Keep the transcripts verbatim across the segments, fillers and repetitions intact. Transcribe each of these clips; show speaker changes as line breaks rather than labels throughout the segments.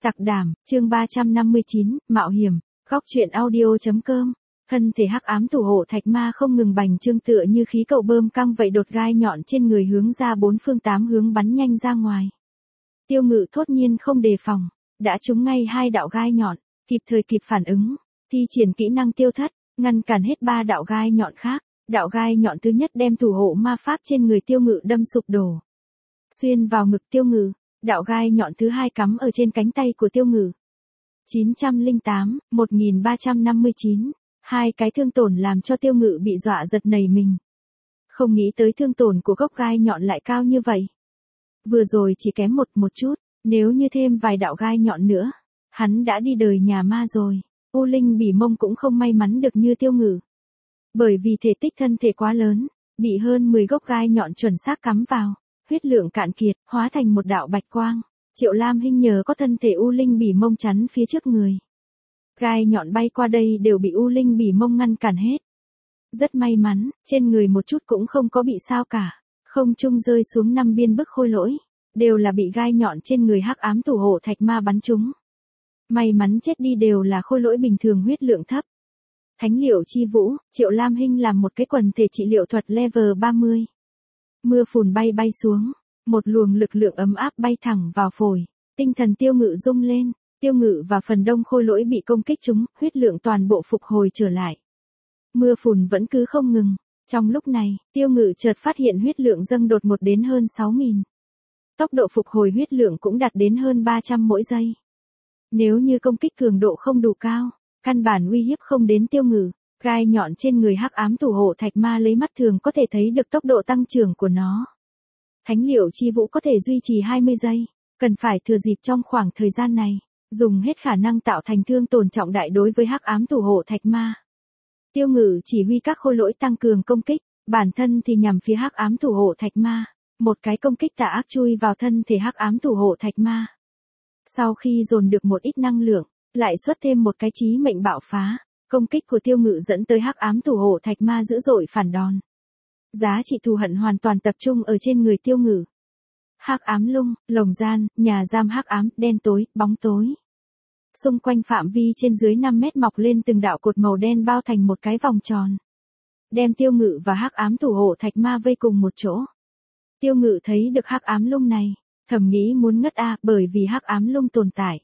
Tặc đảm, chương ba trăm năm mươi chín, mạo hiểm, góc truyện audio.com. Thân thể hắc ám thủ hộ thạch ma không ngừng bành trương tựa như khí cầu bơm căng vậy, đột gai nhọn trên người hướng ra bốn phương tám hướng bắn nhanh ra ngoài. Tiêu Ngự thốt nhiên không đề phòng, đã trúng ngay hai đạo gai nhọn, kịp thời kịp phản ứng, thi triển kỹ năng tiêu thất, ngăn cản hết ba đạo gai nhọn khác. Đạo gai nhọn thứ nhất đem thủ hộ ma pháp trên người Tiêu Ngự đâm sụp đổ, xuyên vào ngực Tiêu Ngự. Đạo gai nhọn thứ hai cắm ở trên cánh tay của Tiêu Ngự. chín trăm lẻ tám, một nghìn ba trăm năm mươi chín. Hai cái thương tổn làm cho Tiêu Ngự bị dọa giật nảy mình. Không nghĩ tới thương tổn của gốc gai nhọn lại cao như vậy. Vừa rồi chỉ kém một một chút, nếu như thêm vài đạo gai nhọn nữa, hắn đã đi đời nhà ma rồi. U Linh Bỉ Mông cũng không may mắn được như Tiêu Ngự. Bởi vì thể tích thân thể quá lớn, bị hơn mười gốc gai nhọn chuẩn xác cắm vào. Huyết lượng cạn kiệt, hóa thành một đạo bạch quang. Triệu Lam Hinh nhờ có thân thể U Linh Bỉ Mông chắn phía trước người. Gai nhọn bay qua đây đều bị U Linh Bỉ Mông ngăn cản hết. Rất may mắn, trên người một chút cũng không có bị sao cả. Không trung rơi xuống năm biên bức khôi lỗi, đều là bị gai nhọn trên người hắc ám thủ hộ thạch ma bắn trúng. May mắn chết đi đều là khôi lỗi bình thường huyết lượng thấp. Thánh liệu chi vũ, Triệu Lam Hinh làm một cái quần thể trị liệu thuật level ba mươi. Mưa phùn bay bay xuống, một luồng lực lượng ấm áp bay thẳng vào phổi, tinh thần Tiêu Ngự rung lên, Tiêu Ngự và phần đông khôi lỗi bị công kích trúng, huyết lượng toàn bộ phục hồi trở lại. Mưa phùn vẫn cứ không ngừng, trong lúc này, Tiêu Ngự chợt phát hiện huyết lượng dâng đột một đến hơn sáu nghìn. Tốc độ phục hồi huyết lượng cũng đạt đến hơn ba trăm mỗi giây. Nếu như công kích cường độ không đủ cao, căn bản uy hiếp không đến Tiêu Ngự. Gai nhọn trên người hắc ám thủ hộ thạch ma lấy mắt thường có thể thấy được tốc độ tăng trưởng của nó. Thánh liệu chi vũ có thể duy trì hai mươi giây, cần phải thừa dịp trong khoảng thời gian này, dùng hết khả năng tạo thành thương tổn trọng đại đối với hắc ám thủ hộ thạch ma. Tiêu Ngự chỉ huy các khôi lỗi tăng cường công kích, bản thân thì nhằm phía hắc ám thủ hộ thạch ma, một cái công kích tà ác chui vào thân thể hắc ám thủ hộ thạch ma. Sau khi dồn được một ít năng lượng, lại xuất thêm một cái chí mệnh bạo phá. Công kích của Tiêu Ngự dẫn tới hắc ám thủ hộ thạch ma dữ dội phản đòn. Giá trị thù hận hoàn toàn tập trung ở trên người Tiêu Ngự. Hắc ám lung, lồng gian, nhà giam hắc ám, đen tối, bóng tối. Xung quanh phạm vi trên dưới năm mét mọc lên từng đạo cột màu đen bao thành một cái vòng tròn. Đem Tiêu Ngự và hắc ám thủ hộ thạch ma vây cùng một chỗ. Tiêu Ngự thấy được hắc ám lung này, thầm nghĩ muốn ngất a, bởi vì hắc ám lung tồn tại.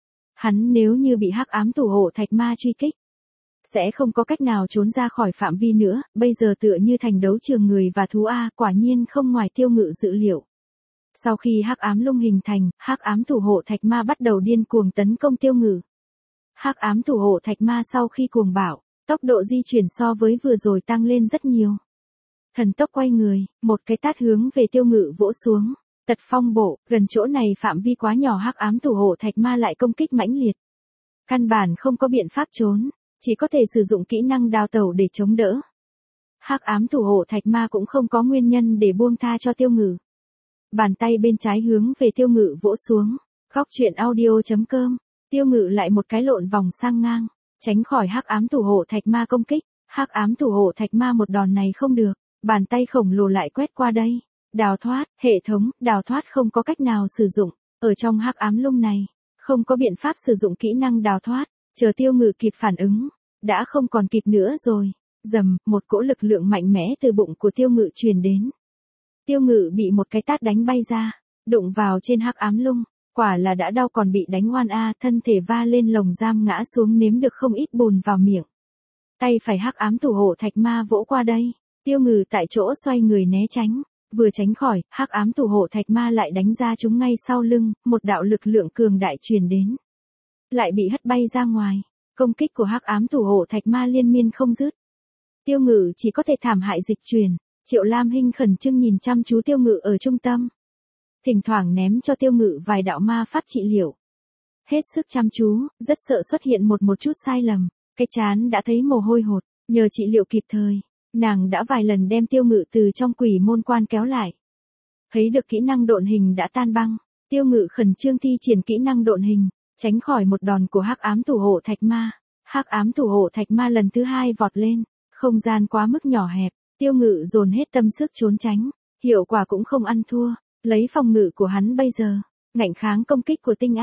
Hắn nếu như bị hắc ám thủ hộ thạch ma truy kích, sẽ không có cách nào trốn ra khỏi phạm vi nữa, bây giờ tựa như thành đấu trường người và thú A, quả nhiên không ngoài Tiêu Ngự dự liệu. Sau khi hắc ám lung hình thành, hắc ám thủ hộ thạch ma bắt đầu điên cuồng tấn công Tiêu Ngự. Hắc ám thủ hộ thạch ma sau khi cuồng bạo, tốc độ di chuyển so với vừa rồi tăng lên rất nhiều. Thần tốc quay người, một cái tát hướng về Tiêu Ngự vỗ xuống, tật phong bộ, gần chỗ này phạm vi quá nhỏ, hắc ám thủ hộ thạch ma lại công kích mãnh liệt. Căn bản không có biện pháp trốn. Chỉ có thể sử dụng kỹ năng đào tẩu để chống đỡ. Hắc ám thủ hộ thạch ma cũng không có nguyên nhân để buông tha cho Tiêu Ngự. Bàn tay bên trái hướng về Tiêu Ngự vỗ xuống. Góc truyện audio.com. Tiêu Ngự lại một cái lộn vòng sang ngang, tránh khỏi hắc ám thủ hộ thạch ma công kích. Hắc ám thủ hộ thạch ma một đòn này không được, bàn tay khổng lồ lại quét qua đây. Đào thoát, hệ thống, đào thoát không có cách nào sử dụng. Ở trong hắc ám lung này, không có biện pháp sử dụng kỹ năng đào thoát. Chờ Tiêu Ngự kịp phản ứng, đã không còn kịp nữa rồi. Dầm, một cỗ lực lượng mạnh mẽ từ bụng của Tiêu Ngự truyền đến. Tiêu Ngự bị một cái tát đánh bay ra, đụng vào trên hắc ám lung, quả là đã đau còn bị đánh oan a, thân thể va lên lồng giam ngã xuống nếm được không ít bùn vào miệng. Tay phải hắc ám thủ hộ thạch ma vỗ qua đây, Tiêu Ngự tại chỗ xoay người né tránh, vừa tránh khỏi, hắc ám thủ hộ thạch ma lại đánh ra chúng ngay sau lưng, một đạo lực lượng cường đại truyền đến. Lại bị hất bay ra ngoài, công kích của hắc ám thủ hộ thạch ma liên miên không dứt. Tiêu Ngự chỉ có thể thảm hại dịch chuyển. Triệu Lam Hinh khẩn trương nhìn chăm chú Tiêu Ngự ở trung tâm, thỉnh thoảng ném cho Tiêu Ngự vài đạo ma pháp trị liệu. Hết sức chăm chú, rất sợ xuất hiện một một chút sai lầm, cái trán đã thấy mồ hôi hột, nhờ trị liệu kịp thời, nàng đã vài lần đem Tiêu Ngự từ trong quỷ môn quan kéo lại. Thấy được kỹ năng độn hình đã tan băng, Tiêu Ngự khẩn trương thi triển kỹ năng độn hình, tránh khỏi một đòn của hắc ám thủ hộ thạch ma. Hắc ám thủ hộ thạch ma lần thứ hai vọt lên, không gian quá mức nhỏ hẹp, Tiêu Ngự dồn hết tâm sức trốn tránh, hiệu quả cũng không ăn thua, lấy phòng ngự của hắn bây giờ, ngạnh kháng công kích của Tinh Anh,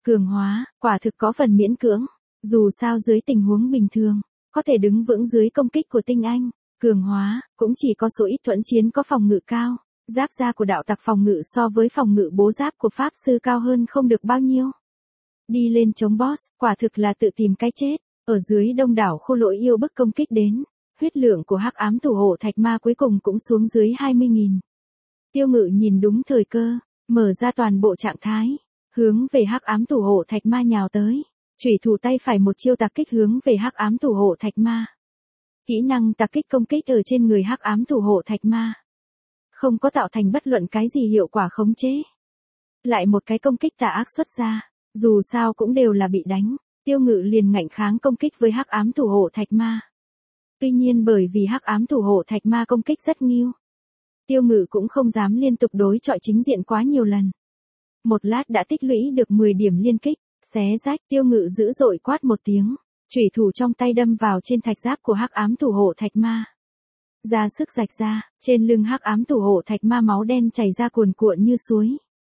Cường hóa, quả thực có phần miễn cưỡng. Dù sao dưới tình huống bình thường, có thể đứng vững dưới công kích của tinh anh. Cường hóa, cũng chỉ có số ít thuẫn chiến có phòng ngự cao. Giáp da của đạo tặc phòng ngự so với phòng ngự bố giáp của pháp sư cao hơn không được bao nhiêu. Đi lên chống boss, quả thực là tự tìm cái chết. Ở dưới đông đảo khô lỗi yêu bức công kích đến, huyết lượng của hắc ám thủ hộ thạch ma cuối cùng cũng xuống dưới hai mươi nghìn. Tiêu Ngự nhìn đúng thời cơ, mở ra toàn bộ trạng thái, hướng về hắc ám thủ hộ thạch ma nhào tới. Chủy thủ tay phải một chiêu tạc kích hướng về hắc ám thủ hộ thạch ma. Kỹ năng tạc kích công kích ở trên người hắc ám thủ hộ thạch ma, không có tạo thành bất luận cái gì hiệu quả khống chế. Lại một cái công kích tà ác xuất ra, dù sao cũng đều là bị đánh. Tiêu Ngự liền ngạnh kháng công kích với hắc ám thủ hộ thạch ma. Tuy nhiên bởi vì hắc ám thủ hộ thạch ma công kích rất nghiêu, Tiêu Ngự cũng không dám liên tục đối chọi chính diện quá nhiều lần. Một lát đã tích lũy được mười điểm liên kích, xé rách. Tiêu Ngự dữ dội quát một tiếng, chủy thủ trong tay đâm vào trên thạch giáp của hắc ám thủ hộ thạch ma. Ra sức rạch ra, trên lưng hắc ám thủ hộ thạch ma máu đen chảy ra cuồn cuộn như suối.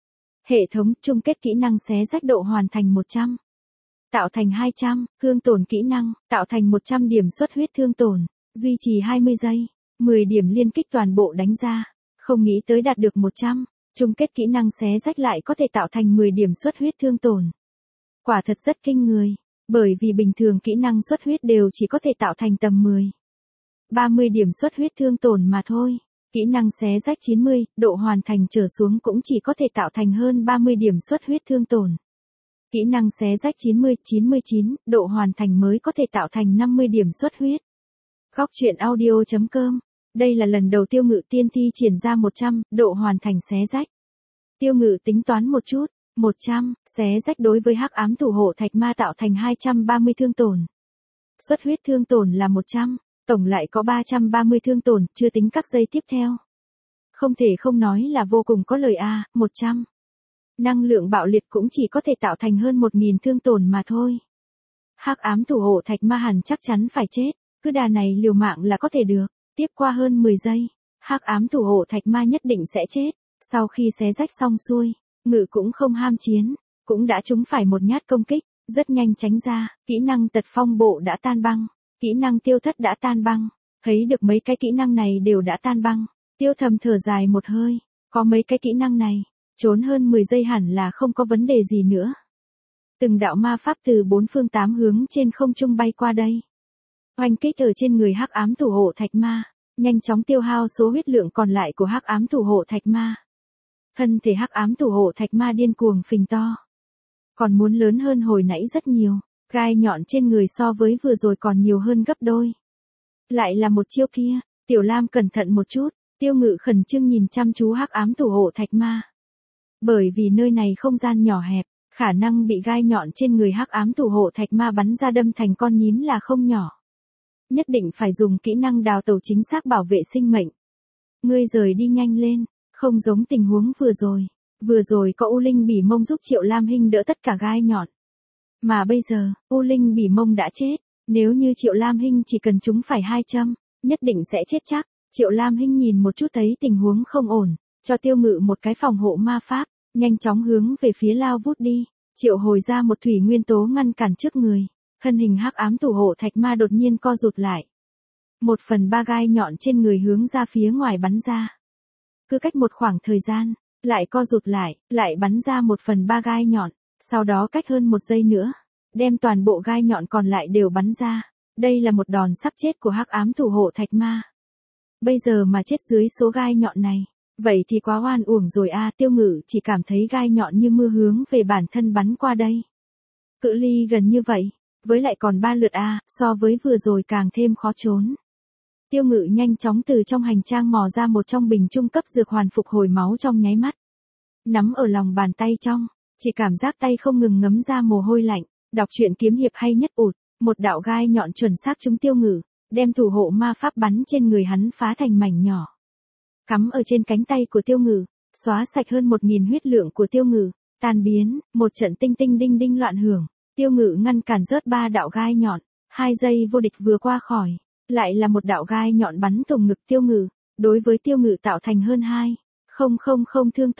Hệ thống chung kết kỹ năng xé rách độ hoàn thành một trăm. Tạo thành hai trăm, thương tổn kỹ năng, tạo thành một trăm điểm xuất huyết thương tổn, duy trì hai mươi giây, mười điểm liên kích toàn bộ đánh ra, không nghĩ tới đạt được một trăm, chung kết kỹ năng xé rách lại có thể tạo thành mười điểm xuất huyết thương tổn. Quả thật rất kinh người, bởi vì bình thường kỹ năng xuất huyết đều chỉ có thể tạo thành tầm mười, ba mươi điểm xuất huyết thương tổn mà thôi. Kỹ năng xé rách chín mươi, độ hoàn thành trở xuống cũng chỉ có thể tạo thành hơn ba mươi điểm xuất huyết thương tổn. Kỹ năng xé rách chín mươi, chín mươi chín, độ hoàn thành mới có thể tạo thành năm mươi điểm xuất huyết. Góc truyện audio chấm com. Đây là lần đầu Tiêu Ngự tiên thi triển ra một trăm, độ hoàn thành xé rách. Tiêu Ngự tính toán một chút, một trăm, xé rách đối với hắc ám thủ hộ thạch ma tạo thành hai trăm ba mươi thương tổn. Xuất huyết thương tổn là một trăm, tổng lại có ba trăm ba mươi thương tổn, chưa tính các giây tiếp theo. Không thể không nói là vô cùng có lời a, một trăm. Năng lượng bạo liệt cũng chỉ có thể tạo thành hơn một nghìn thương tổn mà thôi. Hắc ám thủ hộ thạch ma hẳn chắc chắn phải chết, cứ đà này liều mạng là có thể được. Tiếp qua hơn mười giây, hắc ám thủ hộ thạch ma nhất định sẽ chết. Sau khi xé rách xong xuôi, Ngự cũng không ham chiến, cũng đã trúng phải một nhát công kích, rất nhanh tránh ra. Kỹ năng tật phong bộ đã tan băng, kỹ năng tiêu thất đã tan băng. Thấy được mấy cái kỹ năng này đều đã tan băng, Tiêu thầm thở dài một hơi, có mấy cái kỹ năng này, trốn hơn mười giây hẳn là không có vấn đề gì nữa. Từng đạo ma pháp từ bốn phương tám hướng trên không trung bay qua đây. Oanh kích ở trên người hắc ám thủ hộ thạch ma, nhanh chóng tiêu hao số huyết lượng còn lại của hắc ám thủ hộ thạch ma. Thân thể hắc ám thủ hộ thạch ma điên cuồng phình to, còn muốn lớn hơn hồi nãy rất nhiều, gai nhọn trên người so với vừa rồi còn nhiều hơn gấp đôi. Lại là một chiêu kia, Tiểu Lam cẩn thận một chút, Tiêu Ngự khẩn trương nhìn chăm chú hắc ám thủ hộ thạch ma. Bởi vì nơi này không gian nhỏ hẹp, khả năng bị gai nhọn trên người hắc ám thủ hộ thạch ma bắn ra đâm thành con nhím là không nhỏ. Nhất định phải dùng kỹ năng đào tẩu chính xác bảo vệ sinh mệnh. Ngươi rời đi nhanh lên, không giống tình huống vừa rồi. Vừa rồi có U Linh Bỉ Mông giúp Triệu Lam Hinh đỡ tất cả gai nhọn. Mà bây giờ, U Linh Bỉ Mông đã chết. Nếu như Triệu Lam Hinh chỉ cần trúng phải hai châm, nhất định sẽ chết chắc. Triệu Lam Hinh nhìn một chút thấy tình huống không ổn, cho Tiêu Ngự một cái phòng hộ ma pháp, nhanh chóng hướng về phía lao vút đi. Triệu hồi ra một thủy nguyên tố ngăn cản trước người. Thân hình hắc ám thủ hộ thạch ma đột nhiên co rụt lại. Một phần ba gai nhọn trên người hướng ra phía ngoài bắn ra. Cứ cách một khoảng thời gian, lại co rụt lại, lại bắn ra một phần ba gai nhọn. Sau đó cách hơn một giây nữa, đem toàn bộ gai nhọn còn lại đều bắn ra. Đây là một đòn sắp chết của hắc ám thủ hộ thạch ma. Bây giờ mà chết dưới số gai nhọn này, vậy thì quá oan uổng rồi a. À, Tiêu Ngự chỉ cảm thấy gai nhọn như mưa hướng về bản thân bắn qua đây. Cự ly gần như vậy, với lại còn ba lượt a, à, so với vừa rồi càng thêm khó trốn. Tiêu Ngự nhanh chóng từ trong hành trang mò ra một trong bình trung cấp dược hoàn phục hồi máu trong nháy mắt. Nắm ở lòng bàn tay trong, chỉ cảm giác tay không ngừng ngấm ra mồ hôi lạnh. Đọc truyện kiếm hiệp hay nhất ụt, một đạo gai nhọn chuẩn xác trúng Tiêu Ngự, đem thủ hộ ma pháp bắn trên người hắn phá thành mảnh nhỏ. Cắm ở trên cánh tay của Tiêu Ngự, xóa sạch hơn một nghìn huyết lượng của Tiêu Ngự, tan biến, một trận tinh tinh đinh đinh loạn hưởng. Tiêu Ngự ngăn cản rớt ba đạo gai nhọn, hai giây vô địch vừa qua khỏi, lại là một đạo gai nhọn bắn thủng ngực Tiêu Ngự, đối với Tiêu Ngự tạo thành hơn hai, không không không thương tổn.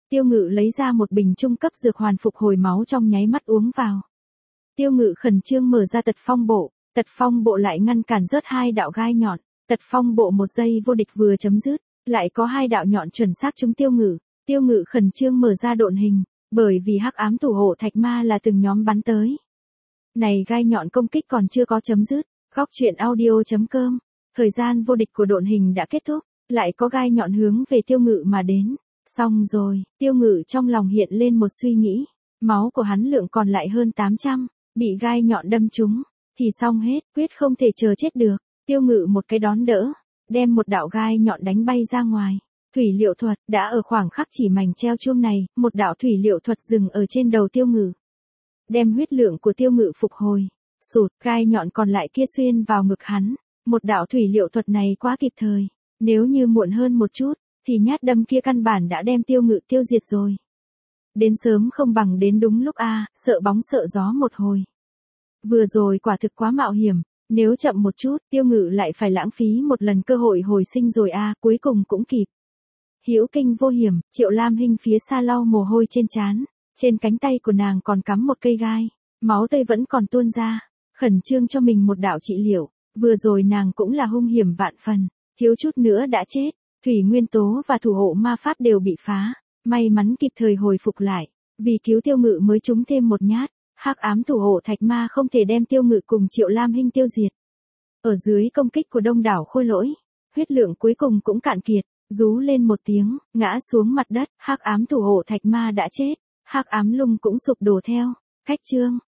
Tiêu Ngự lấy ra một bình trung cấp dược hoàn phục hồi máu trong nháy mắt uống vào. Tiêu Ngự khẩn trương mở ra tật phong bộ, tật phong bộ lại ngăn cản rớt hai đạo gai nhọn, tật phong bộ một giây vô địch vừa chấm dứt, lại có hai đạo nhọn chuẩn xác trúng Tiêu Ngự. Tiêu Ngự khẩn trương mở ra độn hình, bởi vì hắc ám thủ hộ thạch ma là từng nhóm bắn tới. Này gai nhọn công kích còn chưa có chấm dứt, góc truyện audio chấm com, thời gian vô địch của độn hình đã kết thúc, lại có gai nhọn hướng về Tiêu Ngự mà đến. Xong rồi, Tiêu Ngự trong lòng hiện lên một suy nghĩ, máu của hắn lượng còn lại hơn tám trăm, bị gai nhọn đâm trúng, thì xong hết, quyết không thể chờ chết được. Tiêu Ngự một cái đón đỡ, đem một đạo gai nhọn đánh bay ra ngoài. Thủy liệu thuật, đã ở khoảng khắc chỉ mảnh treo chuông này, một đạo thủy liệu thuật dừng ở trên đầu Tiêu Ngự. Đem huyết lượng của Tiêu Ngự phục hồi, sụt, gai nhọn còn lại kia xuyên vào ngực hắn. Một đạo thủy liệu thuật này quá kịp thời, nếu như muộn hơn một chút, thì nhát đâm kia căn bản đã đem Tiêu Ngự tiêu diệt rồi. Đến sớm không bằng đến đúng lúc a, sợ bóng sợ gió một hồi. Vừa rồi quả thực quá mạo hiểm, nếu chậm một chút, Tiêu Ngự lại phải lãng phí một lần cơ hội hồi sinh rồi a, cuối cùng cũng kịp. Hữu kinh vô hiểm, Triệu Lam Hinh phía xa lau mồ hôi trên trán, trên cánh tay của nàng còn cắm một cây gai, máu tươi vẫn còn tuôn ra, khẩn trương cho mình một đạo trị liệu, vừa rồi nàng cũng là hung hiểm vạn phần, thiếu chút nữa đã chết, thủy nguyên tố và thủ hộ ma pháp đều bị phá, may mắn kịp thời hồi phục lại, vì cứu Tiêu Ngự mới trúng thêm một nhát, hắc ám thủ hộ thạch ma không thể đem Tiêu Ngự cùng Triệu Lam Hinh tiêu diệt. Ở dưới công kích của đông đảo khôi lỗi, huyết lượng cuối cùng cũng cạn kiệt. Rú lên một tiếng, ngã xuống mặt đất, hắc ám thủ hộ thạch ma đã chết, hắc ám lung cũng sụp đổ theo. Cách chương